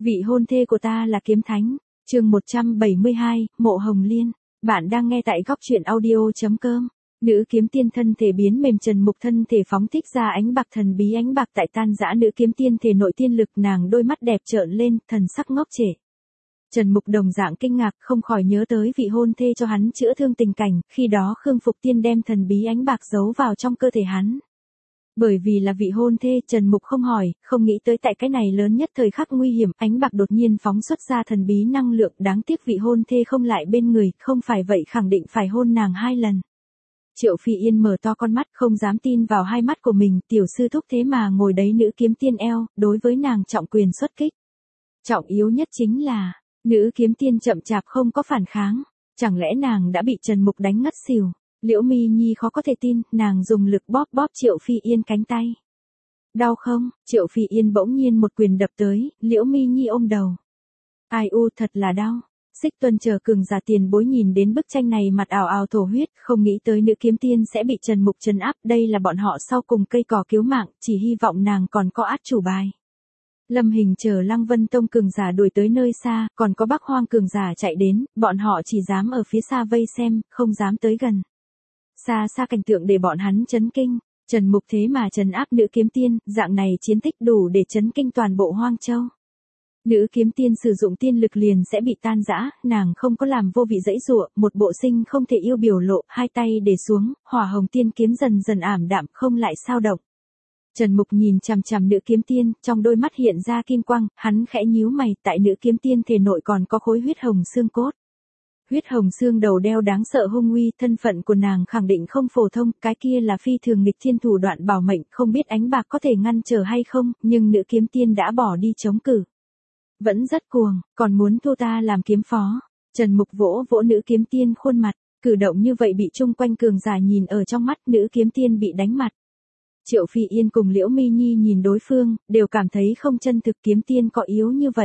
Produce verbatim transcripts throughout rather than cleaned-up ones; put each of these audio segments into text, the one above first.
Vị hôn thê của ta là kiếm thánh. Chương một trăm bảy mươi hai, Mộ Hồng Liên. Bạn đang nghe tại góc truyện audio chấm com. Nữ kiếm tiên thân thể biến mềm, Trần Mục thân thể phóng thích ra ánh bạc thần bí, ánh bạc tại tan rã nữ kiếm tiên thể nội tiên lực, nàng đôi mắt đẹp trợn lên, thần sắc ngốc trệ. Trần Mục đồng dạng kinh ngạc, không khỏi nhớ tới vị hôn thê cho hắn chữa thương tình cảnh, khi đó Khương Phục Tiên đem thần bí ánh bạc giấu vào trong cơ thể hắn. Bởi vì là vị hôn thê, Trần Mục không hỏi, không nghĩ tới tại cái này lớn nhất thời khắc nguy hiểm, ánh bạc đột nhiên phóng xuất ra thần bí năng lượng, đáng tiếc vị hôn thê không lại bên người, không phải vậy khẳng định phải hôn nàng hai lần. Triệu Phi Yên mở to con mắt, không dám tin vào hai mắt của mình, tiểu sư thúc thế mà ngồi đấy nữ kiếm tiên eo, đối với nàng trọng quyền xuất kích. Trọng yếu nhất chính là, nữ kiếm tiên chậm chạp không có phản kháng, chẳng lẽ nàng đã bị Trần Mục đánh ngất xỉu. Liễu Mi Nhi khó có thể tin, nàng dùng lực bóp bóp Triệu Phi Yên cánh tay. Đau không? Triệu Phi Yên bỗng nhiên một quyền đập tới, Liễu Mi Nhi ôm đầu. Ai u, thật là đau. Xích Tuân chờ cường giả tiền bối nhìn đến bức tranh này mặt ào ào thổ huyết, không nghĩ tới nữ kiếm tiên sẽ bị Trần Mục trấn áp, đây là bọn họ sau cùng cây cỏ cứu mạng, chỉ hy vọng nàng còn có át chủ bài. Lâm Hình chờ Lăng Vân Tông cường giả đuổi tới nơi xa, còn có Bắc Hoang cường giả chạy đến, bọn họ chỉ dám ở phía xa vây xem, không dám tới gần. Xa xa cảnh tượng để bọn hắn chấn kinh, Trần Mục thế mà trấn áp nữ kiếm tiên, dạng này chiến tích đủ để chấn kinh toàn bộ Hoang Châu. Nữ kiếm tiên sử dụng tiên lực liền sẽ bị tan rã, nàng không có làm vô vị dãy dụa, một bộ sinh không thể yêu biểu lộ, hai tay để xuống, hỏa hồng tiên kiếm dần dần ảm đạm, không lại sao động. Trần Mục nhìn chằm chằm nữ kiếm tiên, trong đôi mắt hiện ra kim quang, hắn khẽ nhíu mày, tại nữ kiếm tiên thể nội còn có khối huyết hồng xương cốt. Huyết hồng xương đầu đeo đáng sợ hung uy, thân phận của nàng khẳng định không phổ thông, cái kia là phi thường nghịch thiên thủ đoạn bảo mệnh, không biết ánh bạc có thể ngăn trở hay không, nhưng nữ kiếm tiên đã bỏ đi chống cự. Vẫn rất cuồng, còn muốn thu ta làm kiếm phó. Trần Mục vỗ vỗ nữ kiếm tiên khuôn mặt, cử động như vậy bị chung quanh cường giả nhìn ở trong mắt, nữ kiếm tiên bị đánh mặt. Triệu Phi Yên cùng Liễu Mi Nhi nhìn đối phương, đều cảm thấy không chân thực, kiếm tiên có yếu như vậy.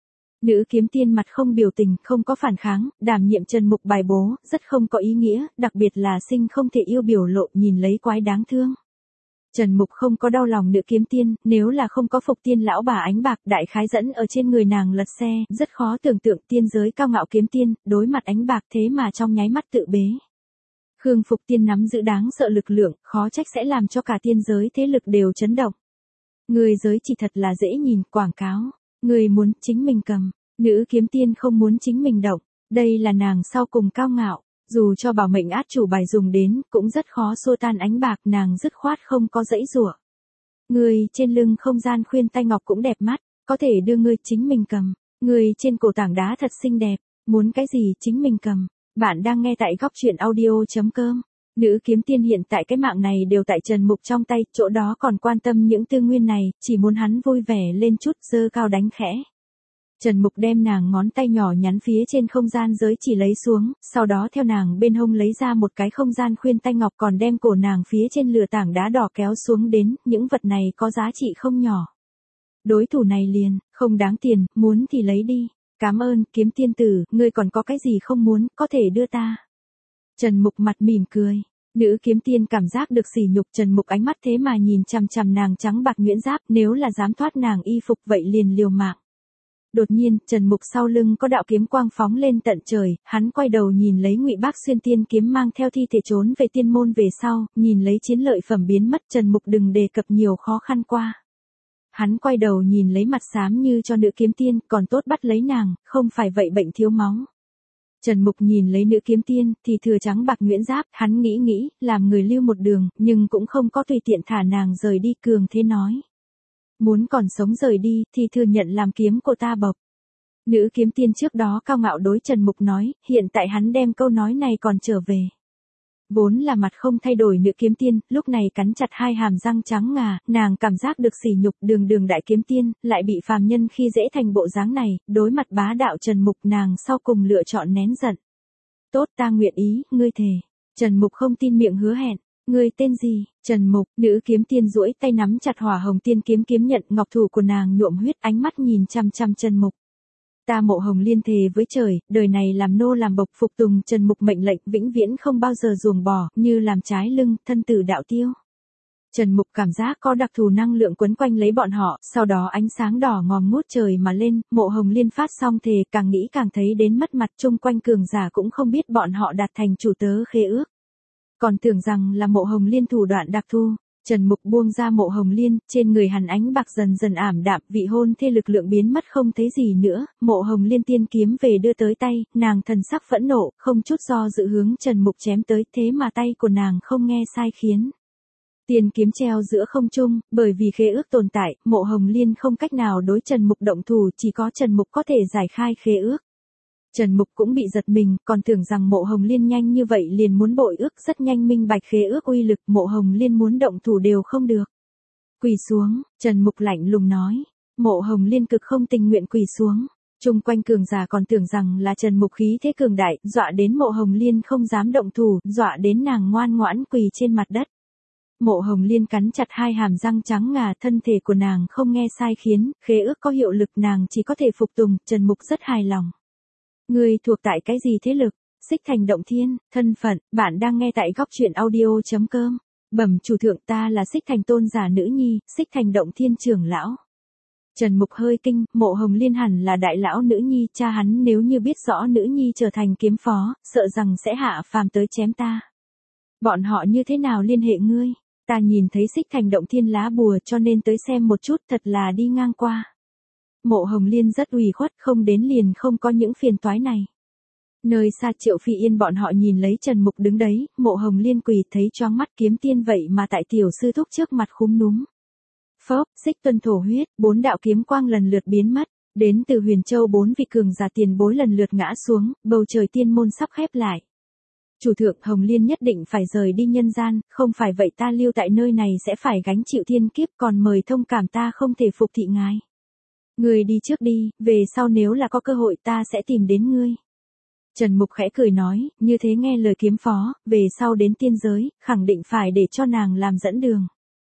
Nữ kiếm tiên mặt không biểu tình, không có phản kháng, đảm nhiệm Trần Mục bài bố, rất không có ý nghĩa, đặc biệt là sinh không thể yêu biểu lộ, nhìn lấy quái đáng thương. Trần Mục không có đau lòng nữ kiếm tiên, nếu là không có Phục Tiên lão bà ánh bạc đại khái dẫn ở trên người nàng lật xe, rất khó tưởng tượng tiên giới cao ngạo kiếm tiên, đối mặt ánh bạc thế mà trong nháy mắt tự bế. Khương Phục Tiên nắm giữ đáng sợ lực lượng, khó trách sẽ làm cho cả tiên giới thế lực đều chấn động. Người giới chỉ thật là dễ nhìn, quảng cáo. Người muốn chính mình cầm, nữ kiếm tiên không muốn chính mình động, đây là nàng sau cùng cao ngạo, dù cho bảo mệnh át chủ bài dùng đến, cũng rất khó xua tan ánh bạc, nàng dứt khoát không có dãy rủa. Người trên lưng không gian khuyên tay ngọc cũng đẹp mắt, có thể đưa ngươi chính mình cầm, người trên cổ tảng đá thật xinh đẹp, muốn cái gì chính mình cầm. Bạn đang nghe tại góc truyện audio chấm com. Nữ kiếm tiên hiện tại cái mạng này đều tại Trần Mục trong tay, chỗ đó còn quan tâm những tư nguyên này, chỉ muốn hắn vui vẻ lên chút, giơ cao đánh khẽ. Trần Mục đem nàng ngón tay nhỏ nhắn phía trên không gian giới chỉ lấy xuống, sau đó theo nàng bên hông lấy ra một cái không gian khuyên tay ngọc, còn đem cổ nàng phía trên lửa tảng đá đỏ kéo xuống đến, những vật này có giá trị không nhỏ. Đối thủ này liền, không đáng tiền, muốn thì lấy đi. Cảm ơn, kiếm tiên tử, ngươi còn có cái gì không muốn, có thể đưa ta. Trần Mục mặt mỉm cười. Nữ kiếm tiên cảm giác được sỉ nhục, Trần Mục ánh mắt thế mà nhìn chằm chằm nàng trắng bạc nhuyễn giáp, nếu là dám thoát nàng y phục vậy liền liều mạng. Đột nhiên, Trần Mục sau lưng có đạo kiếm quang phóng lên tận trời, hắn quay đầu nhìn lấy Ngụy Bác Xuyên tiên kiếm mang theo thi thể trốn về tiên môn về sau, nhìn lấy chiến lợi phẩm biến mất, Trần Mục đừng đề cập nhiều khó khăn qua. Hắn quay đầu nhìn lấy mặt xám như cho nữ kiếm tiên, còn tốt bắt lấy nàng, không phải vậy bệnh thiếu máu. Trần Mục nhìn lấy nữ kiếm tiên, thì thừa trắng bạc nhuyễn giáp, hắn nghĩ nghĩ, làm người lưu một đường, nhưng cũng không có tùy tiện thả nàng rời đi, cường thế nói. Muốn còn sống rời đi, thì thừa nhận làm kiếm của ta bộc. Nữ kiếm tiên trước đó cao ngạo đối Trần Mục nói, hiện tại hắn đem câu nói này còn trở về. Vốn là mặt không thay đổi nữ kiếm tiên, lúc này cắn chặt hai hàm răng trắng ngà, nàng cảm giác được sỉ nhục, đường đường đại kiếm tiên, lại bị phàm nhân khi dễ thành bộ dáng này, đối mặt bá đạo Trần Mục, nàng sau cùng lựa chọn nén giận. Tốt, ta nguyện ý, ngươi thề. Trần Mục không tin miệng hứa hẹn. Ngươi tên gì? Trần Mục, nữ kiếm tiên duỗi tay nắm chặt hỏa hồng tiên kiếm, kiếm nhận ngọc thủ của nàng nhuộm huyết, ánh mắt nhìn chăm chăm Trần Mục. Ta Mộ Hồng Liên thề với trời, đời này làm nô làm bộc, phục tùng Trần Mục mệnh lệnh, vĩnh viễn không bao giờ ruồng bỏ, như làm trái lưng, thân tử đạo tiêu. Trần Mục cảm giác có đặc thù năng lượng quấn quanh lấy bọn họ, sau đó ánh sáng đỏ ngòm ngút trời mà lên, Mộ Hồng Liên phát xong thề, càng nghĩ càng thấy đến mất mặt, chung quanh cường giả cũng không biết bọn họ đạt thành chủ tớ khế ước. Còn tưởng rằng là Mộ Hồng Liên thủ đoạn đặc thu. Trần Mục buông ra Mộ Hồng Liên, trên người hắn ánh bạc dần dần ảm đạm, vị hôn thê lực lượng biến mất không thấy gì nữa, Mộ Hồng Liên tiên kiếm về đưa tới tay, nàng thần sắc phẫn nộ, không chút do dự hướng Trần Mục chém tới, thế mà tay của nàng không nghe sai khiến. Tiên kiếm treo giữa không trung, bởi vì khế ước tồn tại, Mộ Hồng Liên không cách nào đối Trần Mục động thủ, chỉ có Trần Mục có thể giải khai khế ước. Trần Mục cũng bị giật mình, còn tưởng rằng Mộ Hồng Liên nhanh như vậy liền muốn bội ước, rất nhanh minh bạch khế ước uy lực, Mộ Hồng Liên muốn động thủ đều không được. Quỳ xuống, Trần Mục lạnh lùng nói. Mộ Hồng Liên cực không tình nguyện quỳ xuống. Chung quanh cường giả còn tưởng rằng là Trần Mục khí thế cường đại, dọa đến Mộ Hồng Liên không dám động thủ, dọa đến nàng ngoan ngoãn quỳ trên mặt đất. Mộ Hồng Liên cắn chặt hai hàm răng trắng ngà, thân thể của nàng không nghe sai khiến, khế ước có hiệu lực, nàng chỉ có thể phục tùng, Trần Mục rất hài lòng. Ngươi thuộc tại cái gì thế lực? Xích Thành Động Thiên, thân phận, bạn đang nghe tại góc truyện audio chấm com. Bẩm chủ thượng, ta là Xích Thành tôn giả nữ nhi, Xích Thành Động Thiên trưởng lão. Trần Mục hơi kinh, Mộ Hồng Liên hẳn là đại lão nữ nhi, cha hắn nếu như biết rõ nữ nhi trở thành kiếm phó, sợ rằng sẽ hạ phàm tới chém ta. Bọn họ như thế nào liên hệ ngươi? Ta nhìn thấy Xích Thành Động Thiên lá bùa cho nên tới xem một chút, thật là đi ngang qua. Mộ Hồng Liên rất ủy khuất, không đến liền không có những phiền toái này. Nơi xa Triệu Phi Yên bọn họ nhìn lấy Trần Mục đứng đấy, Mộ Hồng Liên quỳ thấy choáng mắt, kiếm tiên vậy mà tại tiểu sư thúc trước mặt khúm núm. Phốc, xích tuân thổ huyết, bốn đạo kiếm quang lần lượt biến mất, đến từ Huyền Châu bốn vị cường giả tiền bối lần lượt ngã xuống, bầu trời tiên môn sắp khép lại. Chủ thượng, Hồng Liên nhất định phải rời đi nhân gian, không phải vậy ta lưu tại nơi này sẽ phải gánh chịu thiên kiếp, còn mời thông cảm ta không thể phục thị ngài. Ngươi đi trước đi, về sau nếu là có cơ hội ta sẽ tìm đến ngươi. Trần Mục khẽ cười nói, như thế nghe lời kiếm phó, về sau đến tiên giới, khẳng định phải để cho nàng làm dẫn đường.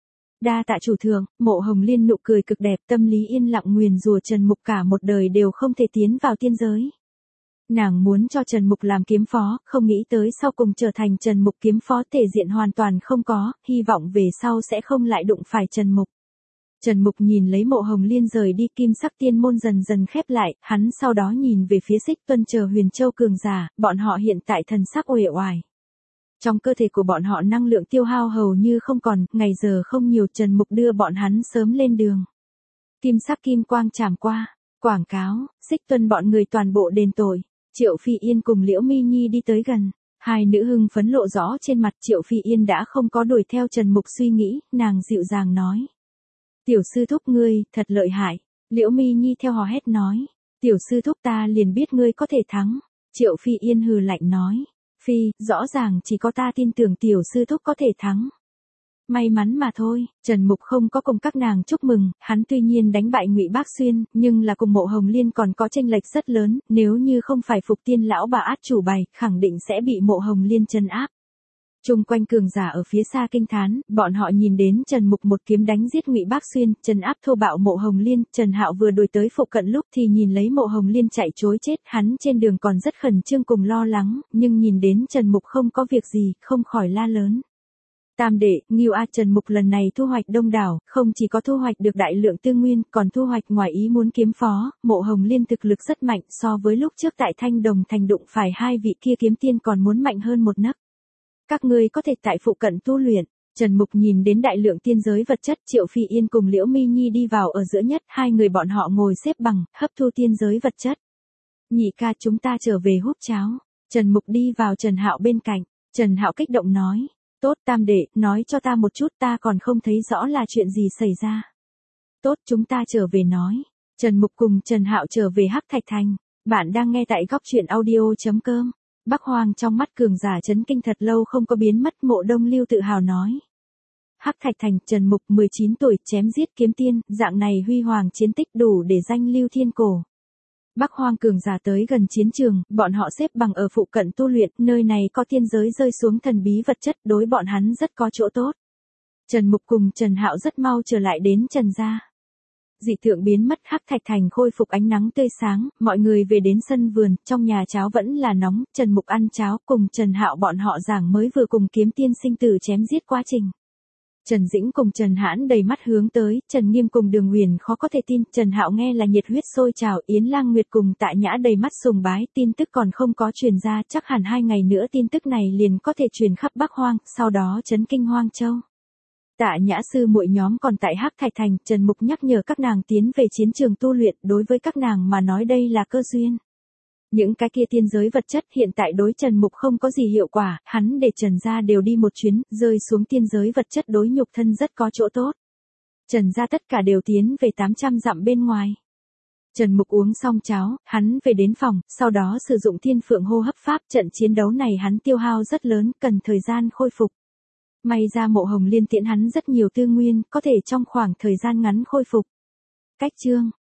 Đa tạ chủ thượng. Mộ Hồng Liên nụ cười cực đẹp, tâm lý yên lặng nguyền rủa Trần Mục cả một đời đều không thể tiến vào tiên giới. Nàng muốn cho Trần Mục làm kiếm phó, không nghĩ tới sau cùng trở thành Trần Mục kiếm phó, thể diện hoàn toàn không có, hy vọng về sau sẽ không lại đụng phải Trần Mục. Trần Mục nhìn lấy Mộ Hồng Liên rời đi, kim sắc tiên môn dần dần khép lại, hắn sau đó nhìn về phía Xích Tuân chờ Huyền Châu cường giả, bọn họ hiện tại thần sắc uể oải. Trong cơ thể của bọn họ năng lượng tiêu hao hầu như không còn, ngày giờ không nhiều, Trần Mục đưa bọn hắn sớm lên đường. Kim sắc kim quang chảm qua, quảng cáo, Xích Tuân bọn người toàn bộ đền tội. Triệu Phi Yên cùng Liễu Mi Nhi đi tới gần, hai nữ hưng phấn lộ rõ trên mặt. Triệu Phi Yên đã không có đuổi theo Trần Mục suy nghĩ, nàng dịu dàng nói. Tiểu sư thúc ngươi, thật lợi hại. Liễu Mi Nhi theo hò hét nói. Tiểu sư thúc ta liền biết ngươi có thể thắng. Triệu Phi Yên hừ lạnh nói. Phi, rõ ràng chỉ có ta tin tưởng tiểu sư thúc có thể thắng. May mắn mà thôi. Trần Mục không có cùng các nàng chúc mừng, hắn tuy nhiên đánh bại Ngụy Bác Xuyên, nhưng là cùng Mộ Hồng Liên còn có chênh lệch rất lớn, nếu như không phải Phục Tiên lão bà át chủ bài, khẳng định sẽ bị Mộ Hồng Liên trấn áp. Chung quanh cường giả ở phía xa kinh thán, bọn họ nhìn đến Trần Mục một kiếm đánh giết Ngụy Bác Xuyên, trấn áp thô bạo Mộ Hồng Liên. Trần Hạo vừa đuổi tới phụ cận lúc thì nhìn lấy Mộ Hồng Liên chạy trối chết, hắn trên đường còn rất khẩn trương cùng lo lắng, nhưng nhìn đến Trần Mục không có việc gì, không khỏi la lớn. Tam đệ, Ngưu A, Trần Mục lần này thu hoạch đông đảo, không chỉ có thu hoạch được đại lượng tư nguyên, còn thu hoạch ngoài ý muốn kiếm phó. Mộ Hồng Liên thực lực rất mạnh, so với lúc trước tại Thanh Đồng Thành đụng phải hai vị kia kiếm tiên còn muốn mạnh hơn một nấc. Các ngươi có thể tại phụ cận tu luyện. Trần Mục nhìn đến đại lượng tiên giới vật chất, Triệu Phi Yên cùng Liễu Mi Nhi đi vào ở giữa nhất, hai người bọn họ ngồi xếp bằng, hấp thu tiên giới vật chất. Nhị ca, chúng ta trở về húp cháo. Trần Mục đi vào Trần Hạo bên cạnh, Trần Hạo kích động nói. Tốt tam đệ, nói cho ta một chút, ta còn không thấy rõ là chuyện gì xảy ra. Tốt, chúng ta trở về nói. Trần Mục cùng Trần Hạo trở về Hắc Thạch Thành. Bạn đang nghe tại góc truyện audio chấm com. Bắc Hoàng trong mắt cường giả chấn kinh thật lâu không có biến mất. Mộ Đông Lưu tự hào nói. Hắc Thạch Thành, Trần Mục mười chín tuổi chém giết kiếm tiên, dạng này huy hoàng chiến tích đủ để danh lưu thiên cổ. Bắc Hoang cường giả tới gần chiến trường, bọn họ xếp bằng ở phụ cận tu luyện, nơi này có tiên giới rơi xuống thần bí vật chất, đối bọn hắn rất có chỗ tốt. Trần Mục cùng Trần Hạo rất mau trở lại đến Trần gia. Dị tượng biến mất, Hắc Thạch Thành khôi phục ánh nắng tươi sáng, mọi người về đến sân vườn, trong nhà cháo vẫn là nóng, Trần Mục ăn cháo cùng Trần Hạo bọn họ giảng mới vừa cùng kiếm tiên sinh tử chém giết quá trình. Trần Dĩnh cùng Trần Hãn đầy mắt hướng tới, Trần Nghiêm cùng Đường Huyền khó có thể tin, Trần Hạo nghe là nhiệt huyết sôi trào, Yến Lang Nguyệt cùng Tạ Nhã đầy mắt sùng bái, tin tức còn không có truyền ra, chắc hẳn hai ngày nữa tin tức này liền có thể truyền khắp Bắc Hoang, sau đó chấn kinh Hoang Châu. Tạ Nhã sư muội nhóm còn tại Hắc Thạch Thành, Trần Mục nhắc nhở các nàng tiến về chiến trường tu luyện, đối với các nàng mà nói đây là cơ duyên. Những cái kia tiên giới vật chất hiện tại đối Trần Mục không có gì hiệu quả, hắn để Trần gia đều đi một chuyến, rơi xuống tiên giới vật chất đối nhục thân rất có chỗ tốt. Trần gia tất cả đều tiến về tám trăm dặm bên ngoài. Trần Mục uống xong cháo, hắn về đến phòng, sau đó sử dụng thiên phượng hô hấp pháp, trận chiến đấu này hắn tiêu hao rất lớn, cần thời gian khôi phục. May ra Mộ Hồng Liên tiễn hắn rất nhiều tư nguyên, có thể trong khoảng thời gian ngắn khôi phục. Cách chương